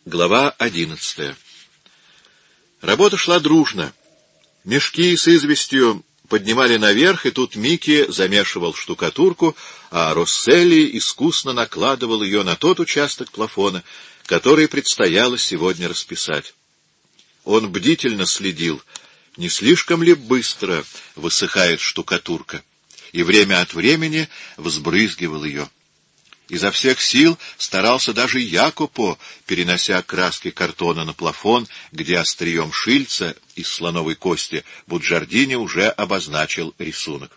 Глава 11. Работа шла дружно. Мешки с известью поднимали наверх, и тут Микки замешивал штукатурку, а Росселли искусно накладывал ее на тот участок плафона, который предстояло сегодня расписать. Он бдительно следил, не слишком ли быстро высыхает штукатурка, и время от времени взбрызгивал ее. Изо всех сил старался даже Якопо, перенося краски картона на плафон, где острием шильца из слоновой кости Буджардини уже обозначил рисунок.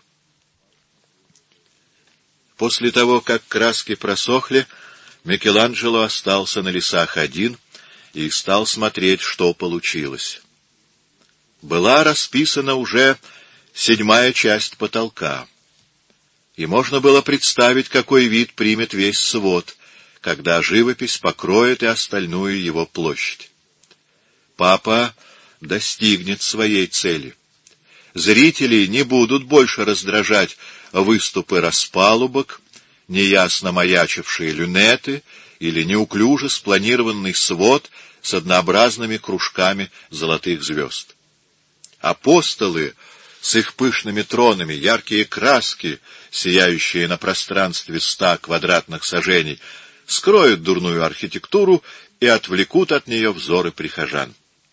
После того, как краски просохли, Микеланджело остался на лесах один и стал смотреть, что получилось. Была расписана уже 7-я часть потолка. И можно было представить, какой вид примет весь свод, когда живопись покроет и остальную его площадь. Папа достигнет своей цели. Зрители не будут больше раздражать выступы распалубок, неясно маячившие люнеты или неуклюже спланированный свод с однообразными кружками золотых звезд. Апостолы с их пышными тронами, яркие краски, сияющие на пространстве 100 квадратных саженей, скроют дурную архитектуру и отвлекут от нее взоры прихожан.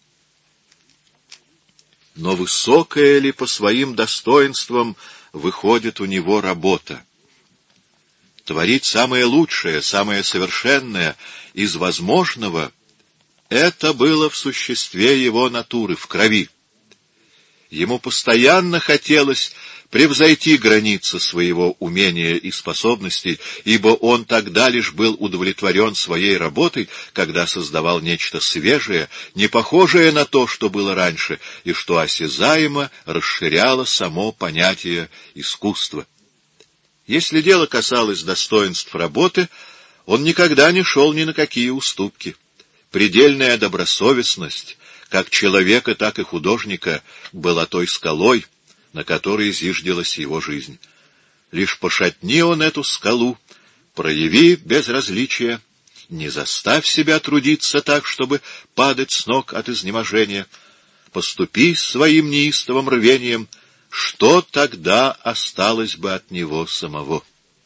Но высокая ли по своим достоинствам выходит у него работа? Творить самое лучшее, самое совершенное из возможного — это было в существе его натуры, в крови. Ему постоянно хотелось превзойти границы своего умения и способностей, ибо он тогда лишь был удовлетворен своей работой, когда создавал нечто свежее, не похожее на то, что было раньше, и что осязаемо расширяло само понятие искусства. Если дело касалось достоинств работы, он никогда не шел ни на какие уступки. Предельная добросовестность как человека, так и художника, была той скалой, на которой зиждилась его жизнь. Лишь пошатни он эту скалу, прояви безразличие, не заставь себя трудиться так, чтобы падать с ног от изнеможения, поступи своим неистовым рвением, что тогда осталось бы от него самого?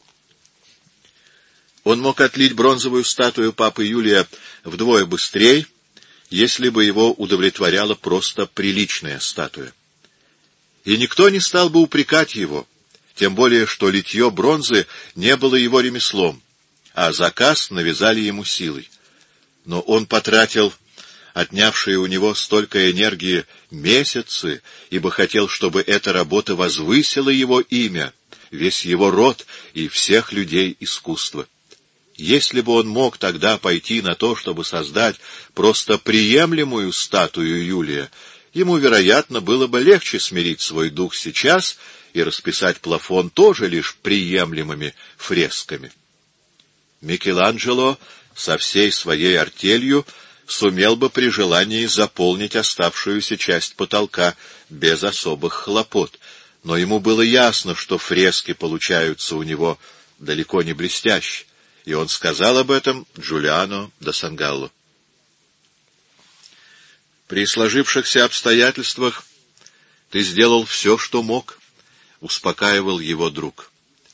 Он мог отлить бронзовую статую папы Юлия вдвое быстрее, если бы его удовлетворяла просто приличная статуя. И никто не стал бы упрекать его, тем более что литье бронзы не было его ремеслом, а заказ навязали ему силой. Но он потратил отнявшие у него столько энергии месяцы, ибо хотел, чтобы эта работа возвысила его имя, весь его род и всех людей искусства. Если бы он мог тогда пойти на то, чтобы создать просто приемлемую статую Юлия, ему, вероятно, было бы легче смирить свой дух сейчас и расписать плафон тоже лишь приемлемыми фресками. Микеланджело со всей своей артелью сумел бы при желании заполнить оставшуюся часть потолка без особых хлопот, но ему было ясно, что фрески получаются у него далеко не блестящие, и он сказал об этом Джулиано да Сангалло. «При сложившихся обстоятельствах ты сделал все, что мог», — успокаивал его друг.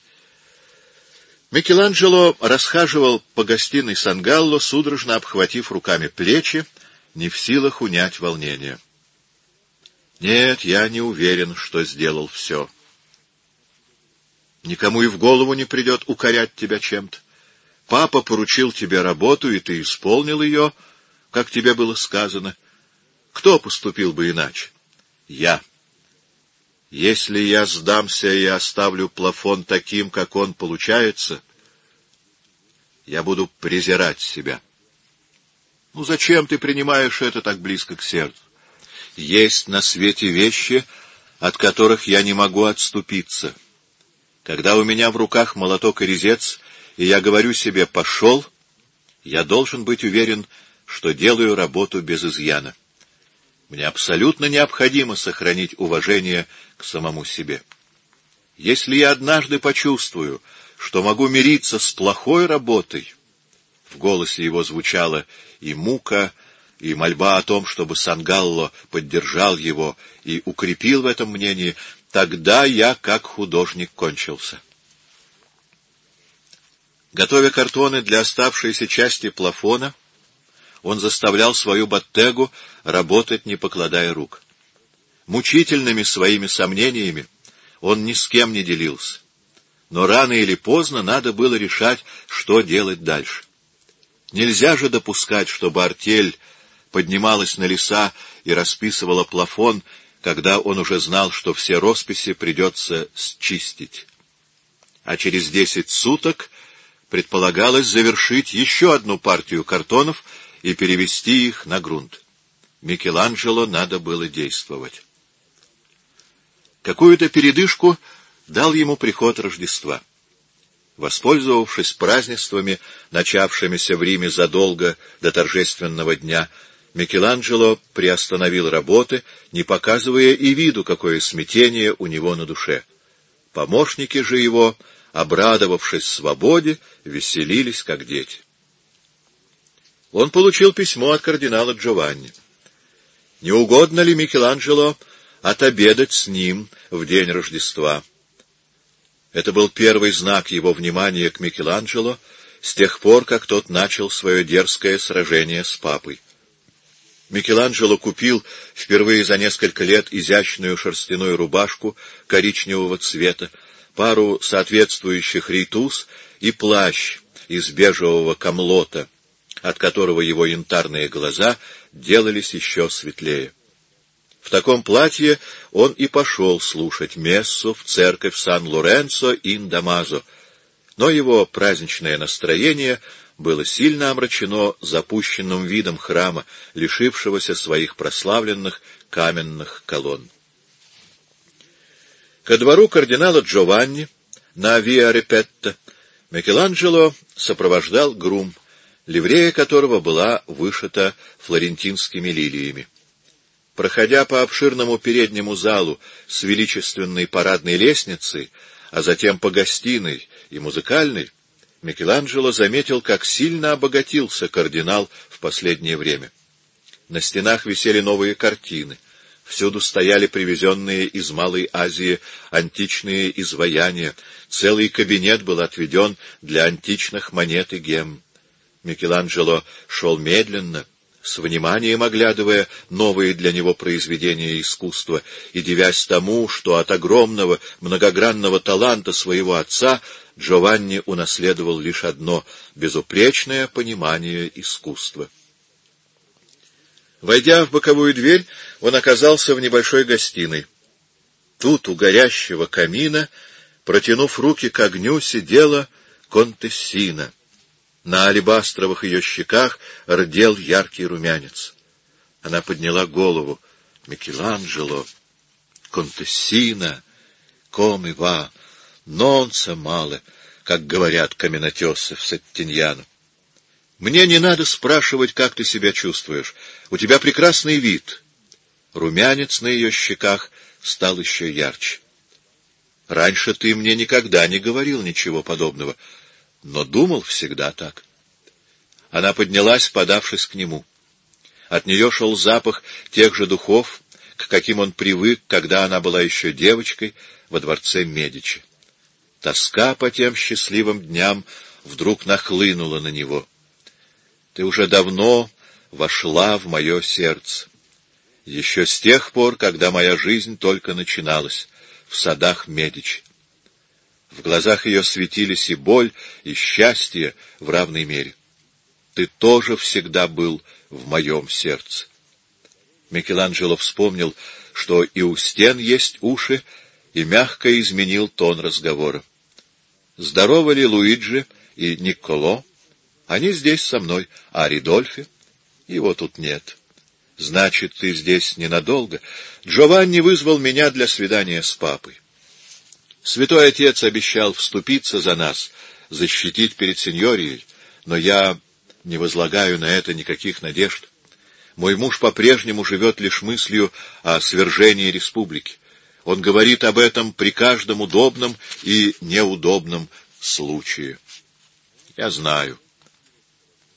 Микеланджело расхаживал по гостиной Сангалло, судорожно обхватив руками плечи, не в силах унять волнение. «Нет, я не уверен, что сделал все. Никому и в голову не придет укорять тебя чем-то. Папа поручил тебе работу, и ты исполнил ее, как тебе было сказано. Кто поступил бы иначе? Я. Если я сдамся и оставлю плафон таким, как он получается, я буду презирать себя. Ну зачем ты принимаешь это так близко к сердцу? Есть на свете вещи, от которых я не могу отступиться. Когда у меня в руках молоток и резец, и я говорю себе «пошел», я должен быть уверен, что делаю работу без изъяна. Мне абсолютно необходимо сохранить уважение к самому себе. Если я однажды почувствую, что могу мириться с плохой работой, В голосе его звучала и мука, и мольба о том, чтобы Сангалло поддержал его и укрепил в этом мнении. Тогда я, как художник, кончился. Готовя картоны для оставшейся части плафона, он заставлял свою Боттегу работать, не покладая рук. Мучительными своими сомнениями он ни с кем не делился. Но рано или поздно надо было решать, что делать дальше. Нельзя же допускать, чтобы артель поднималась на леса и расписывала плафон, когда он уже знал, что все росписи придется счистить. А через 10 суток предполагалось завершить еще одну партию картонов и перевести их на грунт. Микеланджело надо было действовать. Какую-то передышку дал ему приход Рождества. Воспользовавшись празднествами, начавшимися в Риме задолго до торжественного дня, Микеланджело приостановил работы, не показывая и виду, какое смятение у него на душе. Помощники же его, обрадовавшись свободе, веселились, как дети. Он получил письмо от кардинала Джованни. Не угодно ли Микеланджело отобедать с ним в день Рождества? Это был первый знак его внимания к Микеланджело с тех пор, как тот начал свое дерзкое сражение с папой. Микеланджело купил впервые за несколько лет изящную шерстяную рубашку коричневого цвета, пару соответствующих рейтуз и плащ из бежевого камлота, от которого его янтарные глаза делались еще светлее. В таком платье он и пошел слушать мессу в церковь Сан-Лоренцо-ин-Дамазо, но его праздничное настроение было сильно омрачено запущенным видом храма, лишившегося своих прославленных каменных колонн. Ко двору кардинала Джованни на Виа Репетто Микеланджело сопровождал грум, ливрея которого была вышита флорентинскими лилиями. Проходя по обширному переднему залу с величественной парадной лестницей, а затем по гостиной и музыкальной, Микеланджело заметил, как сильно обогатился кардинал в последнее время. На стенах висели новые картины, всюду стояли привезенные из Малой Азии античные изваяния, целый кабинет был отведен для античных монет и гем. Микеланджело шел медленно, с вниманием оглядывая новые для него произведения искусства и дивясь тому, что от огромного многогранного таланта своего отца Джованни унаследовал лишь одно — безупречное понимание искусства. Войдя в боковую дверь, он оказался в небольшой гостиной. Тут, у горящего камина, протянув руки к огню, сидела Контессина. На алебастровых ее щеках рдел яркий румянец. Она подняла голову. «Микеланджело, Контессина, коми ва, нонца мале», как говорят каменотесы в Сеттиньяно. «Мне не надо спрашивать, как ты себя чувствуешь. У тебя прекрасный вид». Румянец на ее щеках стал еще ярче. «Раньше ты мне никогда не говорил ничего подобного, но думал всегда так». Она поднялась, подавшись к нему. От нее шел запах тех же духов, к каким он привык, когда она была еще девочкой во дворце Медичи. Тоска по тем счастливым дням вдруг нахлынула на него. «Ты уже давно вошла в мое сердце. Еще с тех пор, когда моя жизнь только начиналась, в садах Медичи». В глазах ее светились и боль, и счастье в равной мере. «Ты тоже всегда был в моем сердце». Микеланджело вспомнил, что и у стен есть уши, и мягко изменил тон разговора. «Здоровы ли Луиджи и Никколо? Они здесь со мной. А Ридольфи? Его тут нет». «Значит, ты здесь ненадолго?» «Джованни вызвал меня для свидания с папой. Святой Отец обещал вступиться за нас, защитить перед сеньорией, но я не возлагаю на это никаких надежд. Мой муж по-прежнему живет лишь мыслью о свержении республики. Он говорит об этом при каждом удобном и неудобном случае». «Я знаю».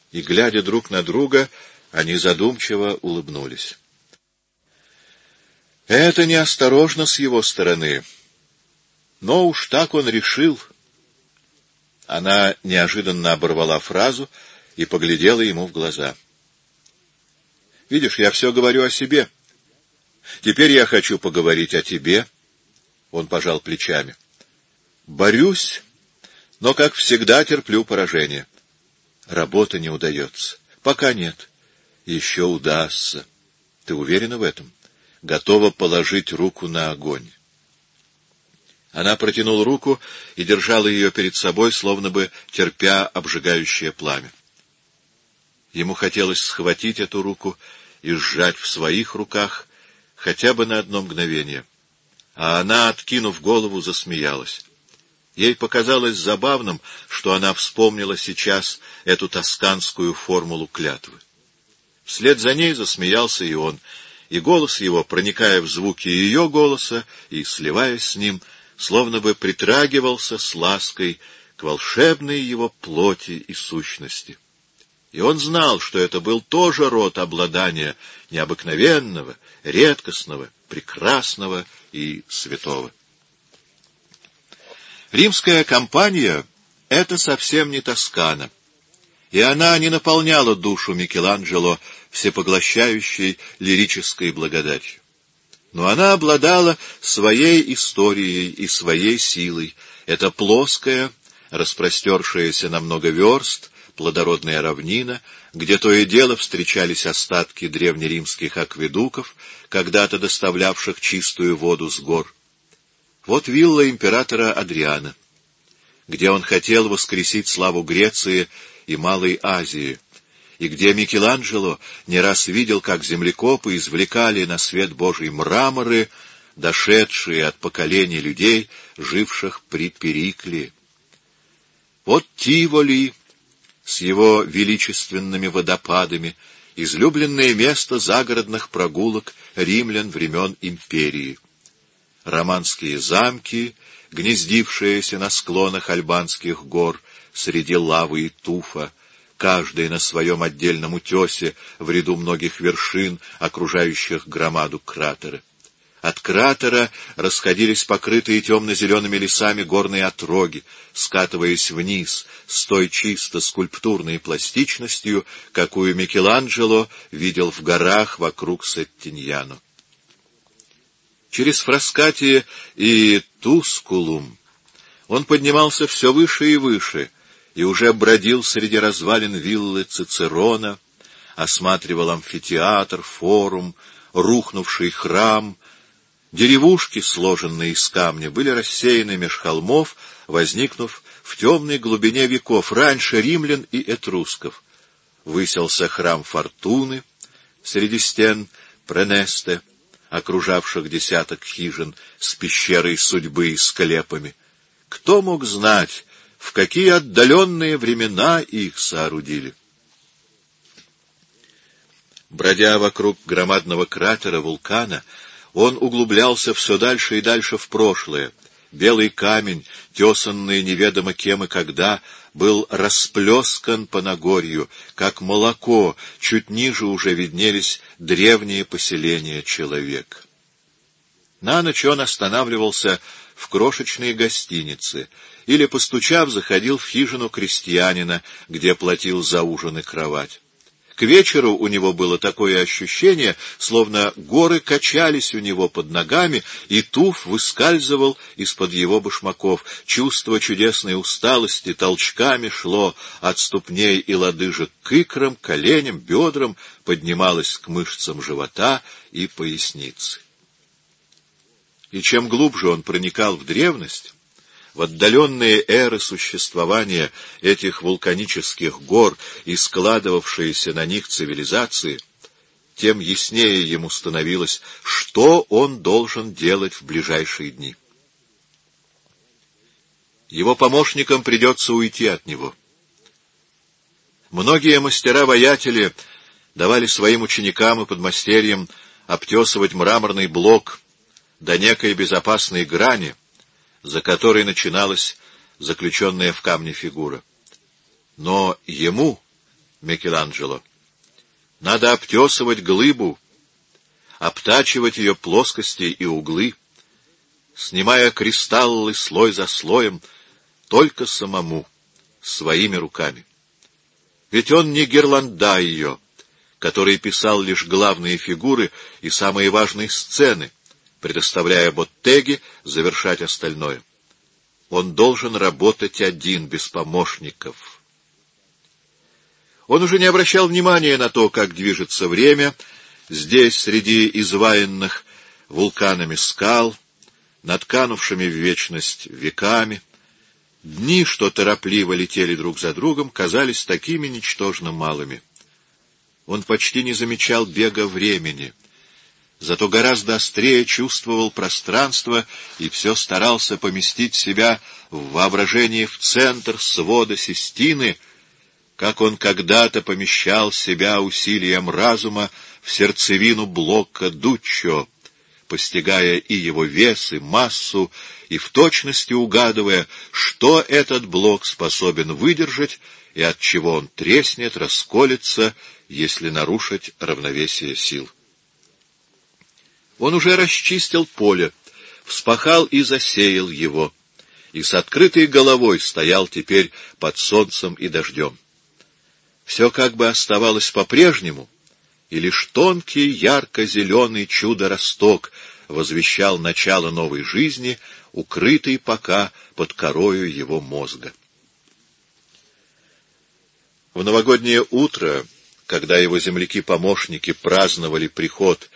и, глядя друг на друга, они задумчиво улыбнулись. Это неосторожно с его стороны, но уж так он решил. Она неожиданно оборвала фразу и поглядела ему в глаза. «Видишь, я все говорю о себе. Теперь я хочу поговорить о тебе». Он пожал плечами. «Борюсь, но, как всегда, терплю поражение. Работа не удается. Пока нет. Еще удастся. Ты уверена в этом? Готова положить руку на огонь?» Она протянула руку и держала ее перед собой, словно бы терпя обжигающее пламя. Ему хотелось схватить эту руку и сжать в своих руках хотя бы на одно мгновение. А она, откинув голову, засмеялась. Ей показалось забавным, что она вспомнила сейчас эту тосканскую формулу клятвы. Вслед за ней засмеялся и он, и голос его, проникая в звуки ее голоса и сливаясь с ним, словно бы притрагивался с лаской к волшебной его плоти и сущности. И он знал, что это был тоже род обладания необыкновенного, редкостного, прекрасного и святого. Римская кампания — это совсем не Тоскана, и она не наполняла душу Микеланджело всепоглощающей лирической благодатью. Но она обладала своей историей и своей силой. Это плоская, распростершаяся на много верст, плодородная равнина, где то и дело встречались остатки древнеримских акведуков, когда-то доставлявших чистую воду с гор. Вот вилла императора Адриана, где он хотел воскресить славу Греции и Малой Азии, и где Микеланджело не раз видел, как землекопы извлекали на свет Божий мраморы, дошедшие от поколений людей, живших при Перикле. Вот Тиволи с его величественными водопадами, излюбленное место загородных прогулок римлян времен империи. Романские замки, гнездившиеся на склонах Альбанских гор среди лавы и туфа, каждый на своем отдельном утесе в ряду многих вершин, окружающих громаду кратера. От кратера расходились покрытые темно-зелеными лесами горные отроги, скатываясь вниз с той чисто скульптурной пластичностью, какую Микеланджело видел в горах вокруг Сеттиньяно. Через Фраскати и Тускулум он поднимался все выше и выше, и уже бродил среди развалин виллы Цицерона, осматривал амфитеатр, форум, рухнувший храм. Деревушки, сложенные из камня, были рассеяны меж холмов, возникнув в темной глубине веков, раньше римлян и этрусков. Высился храм Фортуны среди стен Пренесте, окружавших десяток хижин с пещерой судьбы и склепами. Кто мог знать, в какие отдаленные времена их соорудили? Бродя вокруг громадного кратера вулкана, он углублялся все дальше и дальше в прошлое. Белый камень, тесанный неведомо кем и когда, был расплескан по Нагорью, как молоко, чуть ниже уже виднелись древние поселения человека. На ночь он останавливался в крошечной гостинице или, постучав, заходил в хижину крестьянина, где платил за ужин и кровать. К вечеру у него было такое ощущение, словно горы качались у него под ногами, и туф выскальзывал из-под его башмаков. Чувство чудесной усталости толчками шло от ступней и лодыжек к икрам, коленям, бедрам, поднималось к мышцам живота и поясницы. И чем глубже он проникал в древность, в отдаленные эры существования этих вулканических гор и складывавшиеся на них цивилизации, тем яснее ему становилось, что он должен делать в ближайшие дни. Его помощникам придется уйти от него. Многие мастера-воятели давали своим ученикам и подмастерьям обтесывать мраморный блок до некой безопасной грани, за которой начиналась заключенная в камне фигура. Но ему, Микеланджело. Надо обтесывать глыбу, обтачивать ее плоскости и углы, снимая кристаллы слой за слоем, только самому, своими руками. Ведь он не Герландайо, который писал лишь главные фигуры и самые важные сцены, предоставляя Боттеге завершать остальное. Он должен работать один, без помощников. Он уже не обращал внимания на то, как движется время, здесь, среди изваянных вулканами скал, над канувшими в вечность веками. Дни, что торопливо летели друг за другом, казались такими ничтожно малыми. Он почти не замечал бега времени, зато гораздо острее чувствовал пространство и все старался поместить себя в воображении в центр свода Систины, как он когда-то помещал себя усилием разума в сердцевину блока Дуччо, постигая и его вес, и массу, и в точности угадывая, что этот блок способен выдержать и от чего он треснет, расколется, если нарушить равновесие сил. Он уже расчистил поле, вспахал и засеял его, и с открытой головой стоял теперь под солнцем и дождем. Все как бы оставалось по-прежнему, и лишь тонкий, ярко-зеленый чудо-росток возвещал начало новой жизни, укрытый пока под корою его мозга. В новогоднее утро, когда его земляки-помощники праздновали приход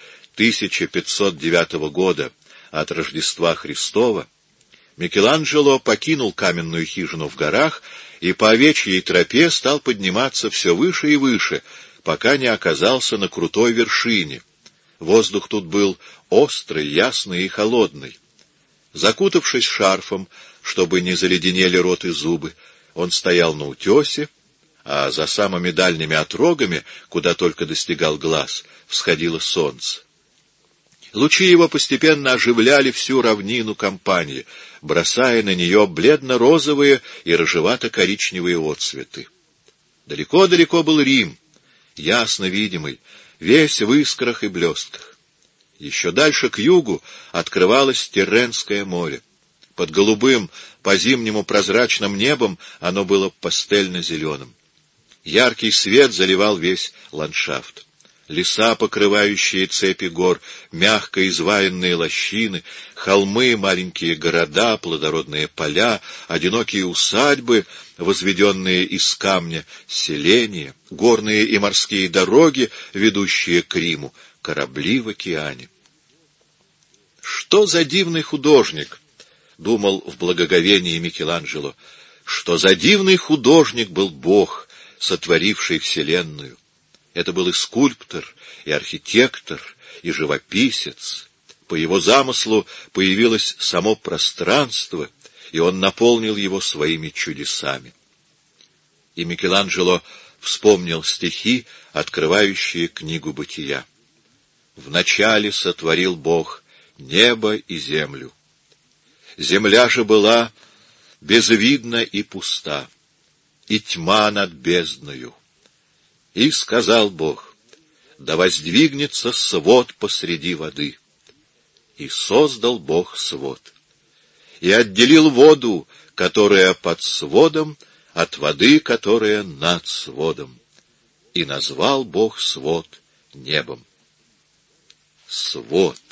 1509 года от Рождества Христова, Микеланджело покинул каменную хижину в горах и по овечьей тропе стал подниматься все выше и выше, пока не оказался на крутой вершине. Воздух тут был острый, ясный и холодный. Закутавшись шарфом, чтобы не заледенели рот и зубы, он стоял на утесе, а за самыми дальними отрогами, куда только достигал глаз, всходило солнце. Лучи его постепенно оживляли всю равнину Кампании, бросая на нее бледно-розовые и рыжевато-коричневые отцветы. Далеко-далеко был Рим, ясно видимый, весь в искрах и блестках. Еще дальше к югу открывалось Тирренское море. Под голубым, по-зимнему прозрачным небом оно было пастельно-зеленым. Яркий свет заливал весь ландшафт. Леса, покрывающие цепи гор, мягко изваянные лощины, холмы, маленькие города, плодородные поля, одинокие усадьбы, возведенные из камня, селения, горные и морские дороги, ведущие к Риму, корабли в океане. «Что за дивный художник!» — думал в благоговении Микеланджело. «Что за дивный художник был Бог, сотворивший вселенную! Это был и скульптор, и архитектор, и живописец. По его замыслу появилось само пространство, и он наполнил его своими чудесами». И Микеланджело вспомнил стихи, открывающие книгу Бытия. «Вначале сотворил Бог небо и землю. Земля же была безвидна и пуста, и тьма над бездною. И сказал Бог: да воздвигнется свод посреди воды. И создал Бог свод. И отделил воду, которая под сводом, от воды, которая над сводом. И назвал Бог свод небом». Свод.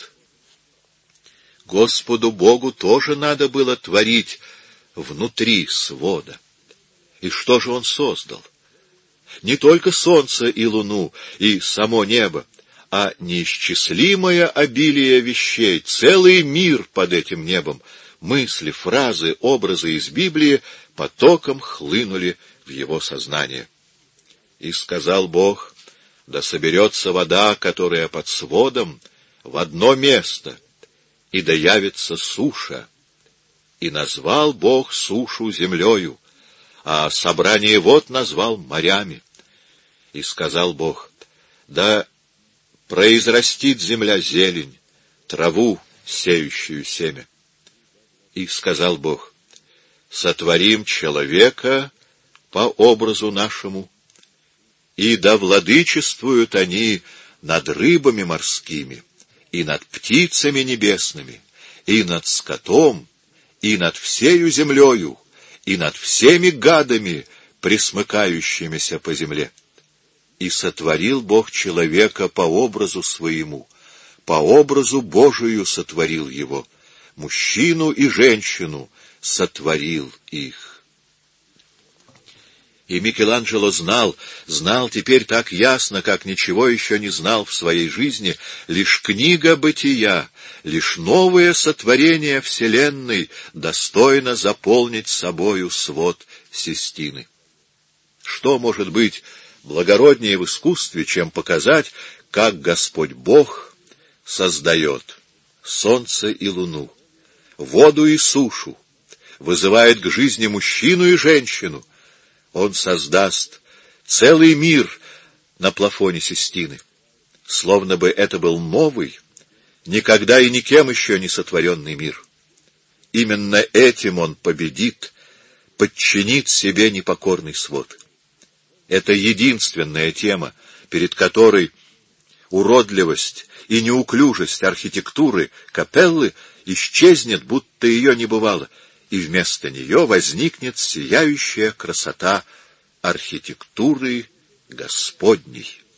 Господу Богу тоже надо было творить внутри свода. И что же он создал? Не только солнце и луну, и само небо, а неисчислимое обилие вещей, целый мир под этим небом. Мысли, фразы, образы из Библии потоком хлынули в его сознание. И сказал Бог: да соберется вода, которая под сводом, в одно место, и да явится суша. И назвал Бог сушу землею, а собрание вод назвал морями. И сказал Бог: да произрастит земля зелень, траву, сеющую семя. И сказал Бог: сотворим человека по образу нашему, и да владычествуют они над рыбами морскими, и над птицами небесными, и над скотом, и над всею землею, и над всеми гадами, пресмыкающимися по земле. И сотворил Бог человека по образу своему, по образу Божию сотворил его, мужчину и женщину сотворил их. И Микеланджело знал теперь так ясно, как ничего еще не знал в своей жизни, лишь книга бытия, лишь новое сотворение вселенной достойно заполнить собою свод Систины. Что может быть благороднее в искусстве, чем показать, как Господь Бог создает солнце и луну, воду и сушу, вызывает к жизни мужчину и женщину. Он создаст целый мир на плафоне Систины, словно бы это был новый, никогда и никем еще не сотворенный мир. Именно этим он победит, подчинит себе непокорный свод. Это единственная тема, перед которой уродливость и неуклюжесть архитектуры капеллы исчезнет, будто ее не бывало, и вместо нее возникнет сияющая красота архитектуры Господней.